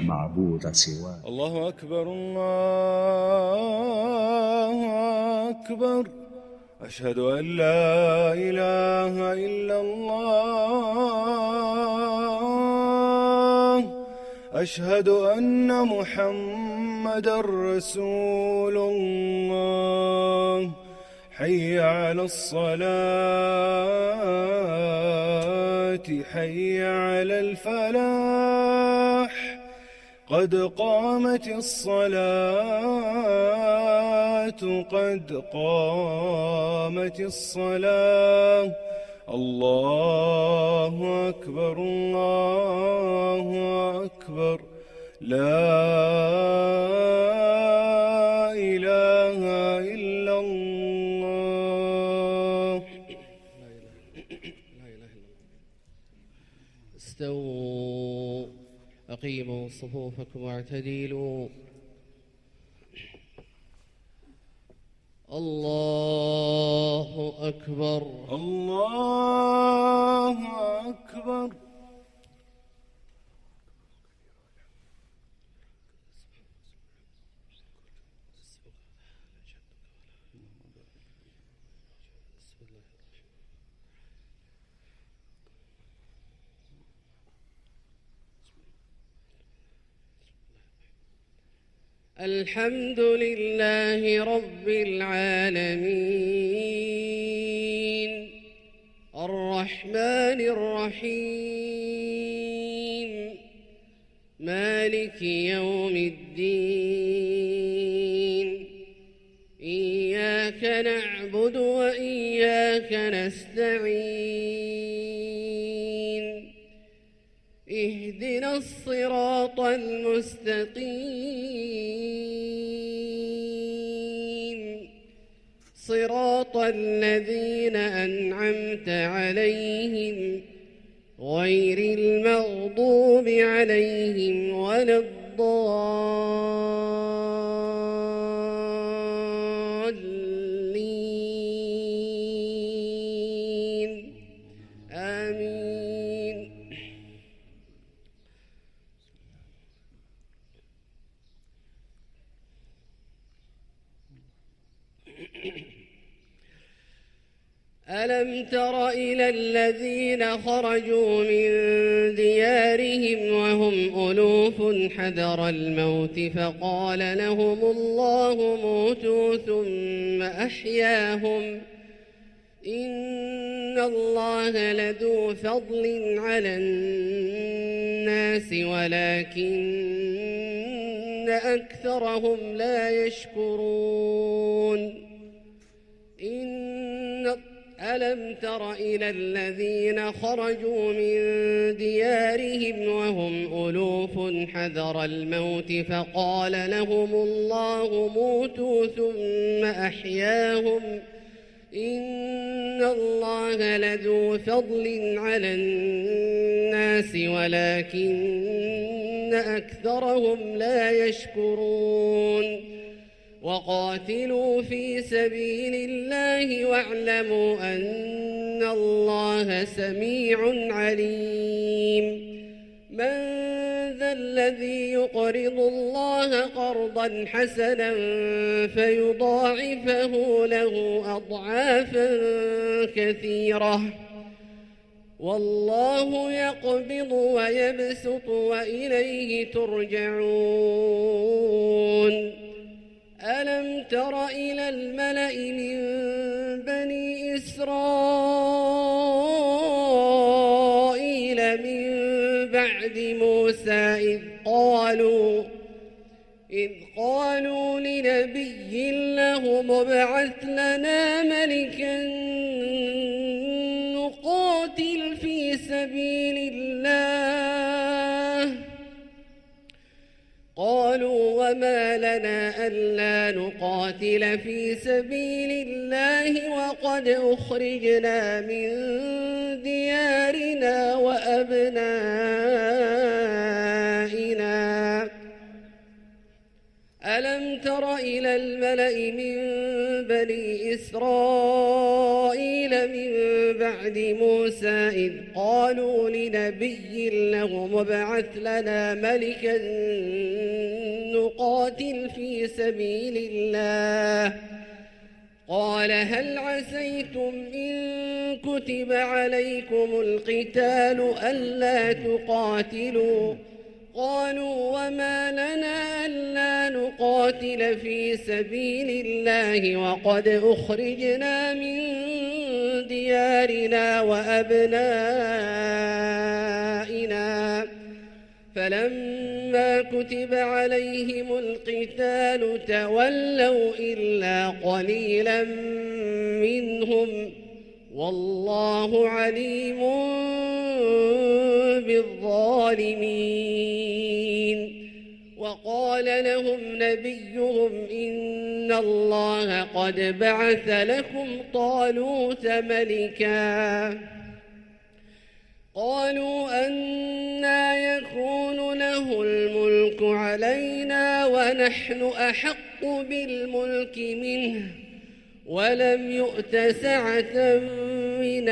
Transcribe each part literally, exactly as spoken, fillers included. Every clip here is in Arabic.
معبود سواه. الله أكبر الله أكبر، أشهد أن لا إله إلا الله، أشهد أن محمدًا رسول الله. حي على الصلاة، حي على الفلاح، قد قامت الصلاة، قد قامت الصلاة. الله أكبر الله أكبر، لا إله إلا الله. استووا، أقيموا صفوفكم واعتدلوا. الله أكبر الله أكبر. الحمد لله رب العالمين، الرحمن الرحيم، مالك يوم الدين. إياك نعبد وإياك نستعين، اهدنا الصراط المستقيم، صراط الذين أنعمت عليهم غير المغضوب عليهم ولا الضالين، آمين. ألم تر إلى الذين خرجوا من ديارهم وهم ألوف حذر الموت فقال لهم الله موتوا ثم أحياهم، إن الله لذو فضل على الناس ولكن أكثرهم لا يشكرون. إن ألم تر إلى الذين خرجوا من ديارهم وهم ألوف حذر الموت فقال لهم الله موتوا ثم أحياهم، إن الله لذو فضل على الناس ولكن أكثرهم لا يشكرون. وقاتلوا في سبيل الله واعلموا أن الله سميع عليم. من ذا الذي يقرض الله قرضا حسنا فيضاعفه له أضعافا كثيرة، والله يقبض ويبسط وإليه ترجعون. ألم تر إلى الملأ من بني إسرائيل من بعد موسى إذ قالوا إذ قالوا لنبي له ابعث لنا ملكا نقاتل في سبيل الله. قالوا وما لنا ألا نقاتل في سبيل الله وقد أخرجنا من ديارنا وأبنائنا ألم تر إلى الملأ من بني إسرائيل من بعد موسى إذ قالوا لنبي له مبعث لنا ملكا نقاتل في سبيل الله قال هل عسيتم إن كتب عليكم القتال ألا تقاتلوا قالوا وما لنا ألا نقاتل في سبيل الله وقد أخرجنا من ديارنا وأبنائنا فلما كتب عليهم القتال تولوا إلا قليلا منهم والله عليم بالظالمين. وقال لهم نبيهم إن الله قد بعث لكم طالوت ملكا قالوا أنى يكون له الملك علينا ونحن أحق بالملك منه ولم يؤت سعة من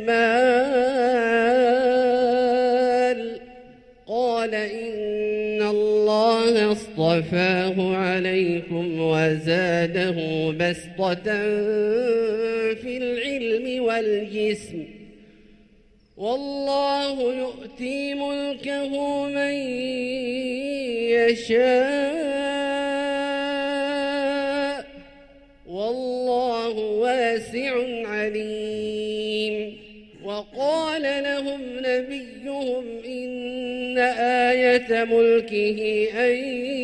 المال قال إن الله اصطفاه عليكم وزاده بسطة في العلم والجسم والله يؤتي ملكه من يشاء والله واسع عليم. وقال لهم نبيهم إن آية ملكه أن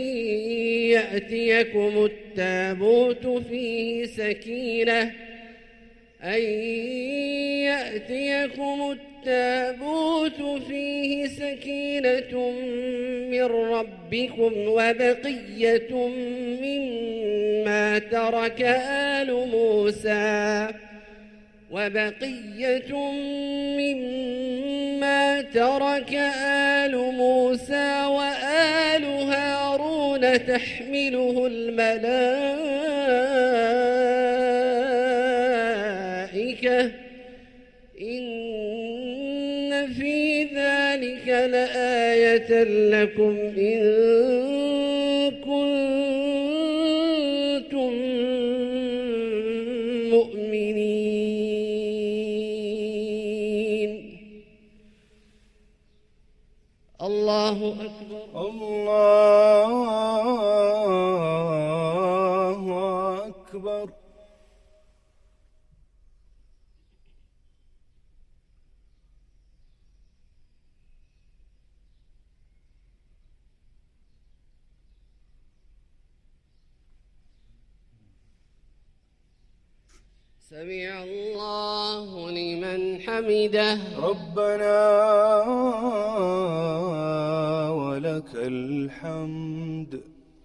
يأتيكم التابوت فيه سكينة أن يأتيكم التابوت فيه سكينة من ربكم وبقية مما ترك آل موسى وبقية مما ترك آل موسى وآل هارون تحمله الملائكة إن في ذلك لآية لكم إن كنتم مؤمنين. الله أكبر. الله أكبر. سمع الله لمن حمده. ربنا ولك الحمد.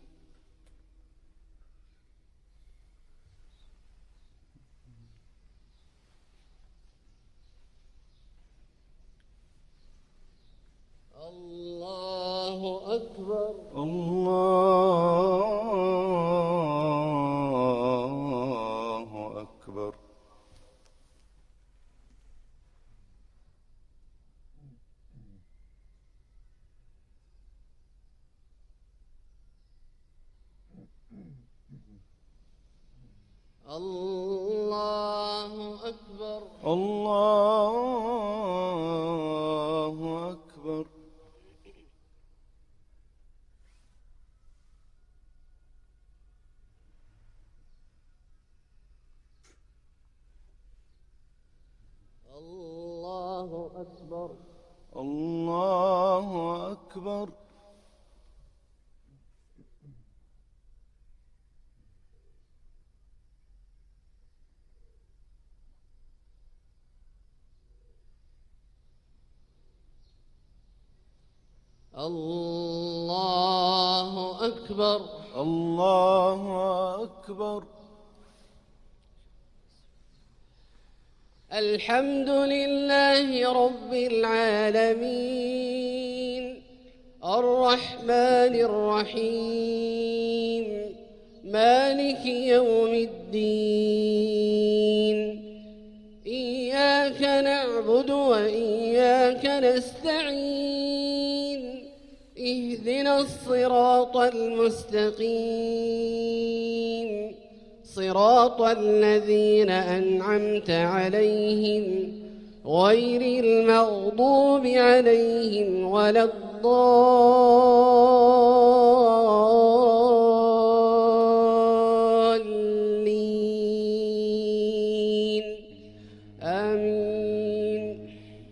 الله أكبر. الله أكبر. الله أكبر. الله أكبر. الله أكبر. الله أكبر. الله أكبر. الله أكبر. الحمد لله رب العالمين الرحمن الرحيم مالك يوم الدين إياك نعبد وإياك نستعين اهدنا الصراط المستقيم صراط الذين أنعمت عليهم غير المغضوب عليهم ولا الضالين آمين.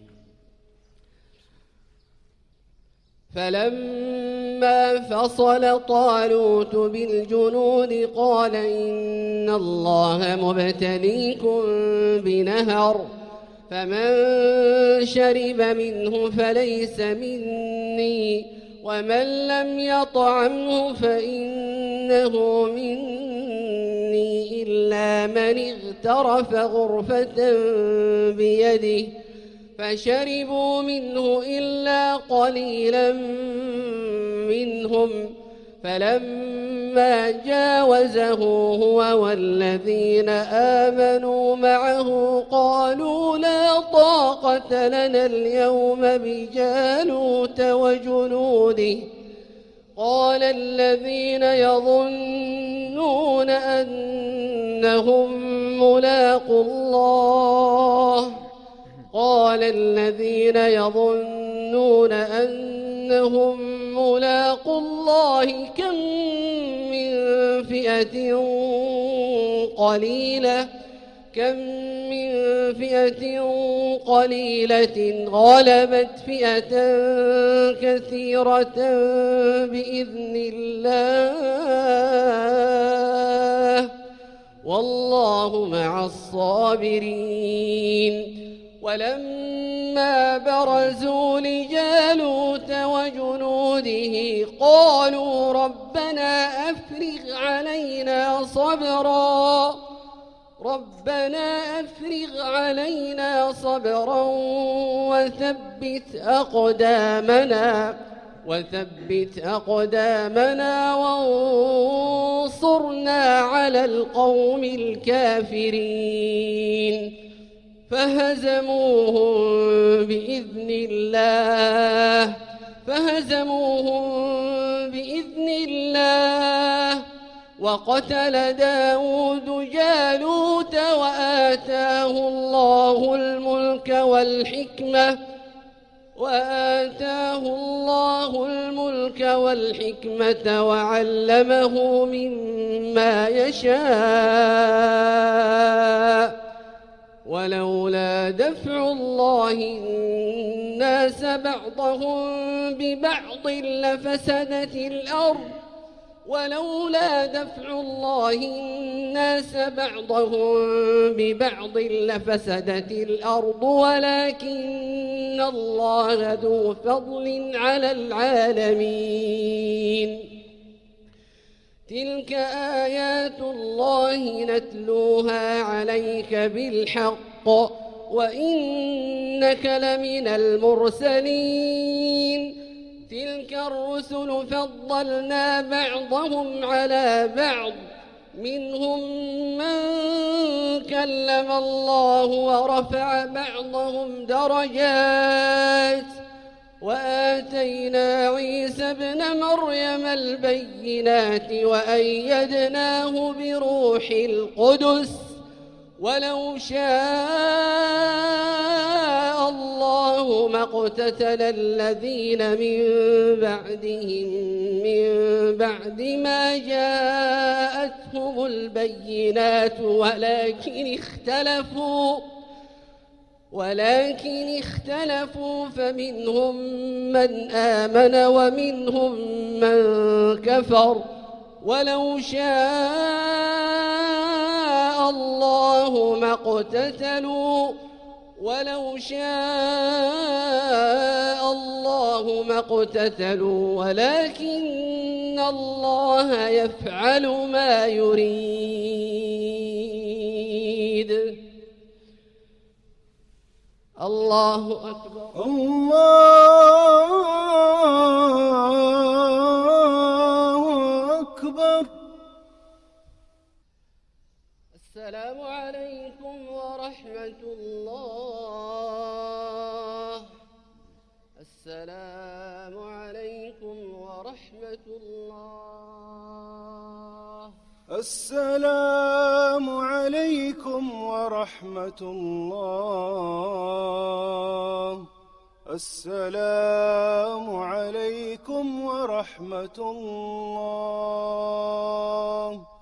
فلما فصل طالوت بالجنود قال إن الله مبتليكم بنهر فمن شرب منه فليس مني ومن لم يطعمه فإنه مني إلا من اغترف غرفة بيده فشربوا منه إلا قليلا منهم فلما جاوزه هو والذين آمنوا معه قالوا لا طاقة لنا اليوم بجالوت وجنوده قال الذين يظنون أنهم ملاقو الله قال الذين يظنون أنهم ملاقو الله كم من فئة قليلة كم من فئة قليلة غلبت فئة كثيرة بإذن الله والله مع الصابرين. ولما برزوا لجالوت وجنوده قالوا ربنا أفرغ علينا صبرا ربنا أفرغ علينا صبرا وثبت أقدامنا وثبت أقدامنا وانصرنا على القوم الكافرين فهزموهم بإذن الله فهزموهم بإذن الله وقتل داود جالوت وآتاه الله الملك والحكمة وآتاه الله الملك والحكمة وعلمه مما يشاء ولولا دفع الله الناس بعضهم ببعض لفسدت الأرض ولولا دفع الله الناس بعضهم ببعض لفسدت الأرض ولكن الله ذو فضل على العالمين. تلك آيات الله نتلوها عليك بالحق وإنك لمن المرسلين. تلك الرسل فضلنا بعضهم على بعض منهم من كلم الله ورفع بعضهم درجات وآتينا عيسى ابن مريم البينات وأيدناه بروح القدس ولو شاء الله ما اقتتل الذين من بعدهم من بعد ما جاءتهم البينات ولكن اختلفوا ولكن اختلفوا فمنهم من آمن ومنهم من كفر ولو شاء الله ما اقتتلوا ولو شاء الله ما اقتتلوا ولكن الله يفعل ما يريد. الله أكبر. الله السلام عليكم ورحمة الله. السلام عليكم ورحمة الله. السلام عليكم ورحمة الله. السلام عليكم ورحمة الله.